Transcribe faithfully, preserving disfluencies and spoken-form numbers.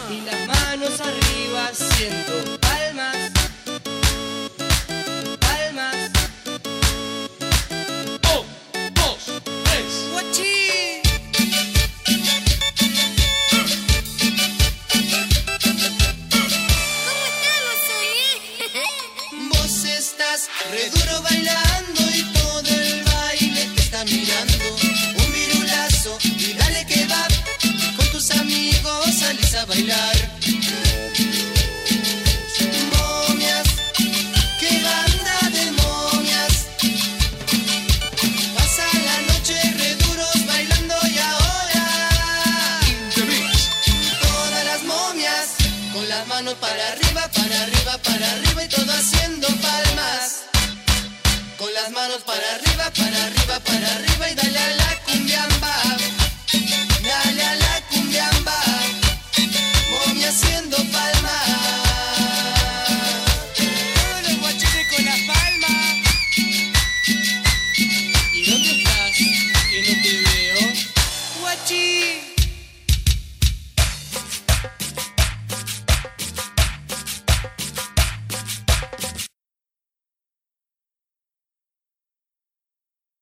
y las manos arriba haciendo palmas, palmas. Un, dos, tres. ¡Guachín! Vos estás re duro bailando y todo el baile te está mirando. Un virulazo y dale que va, con tus amigos salís a bailar. Momias, qué banda de momias. Pasa la noche re duros bailando y ahora todas las momias con las manos para arriba, para arriba, para arriba y todo haciendo palmas. Con las manos para arriba, para arriba, para arriba y dale a la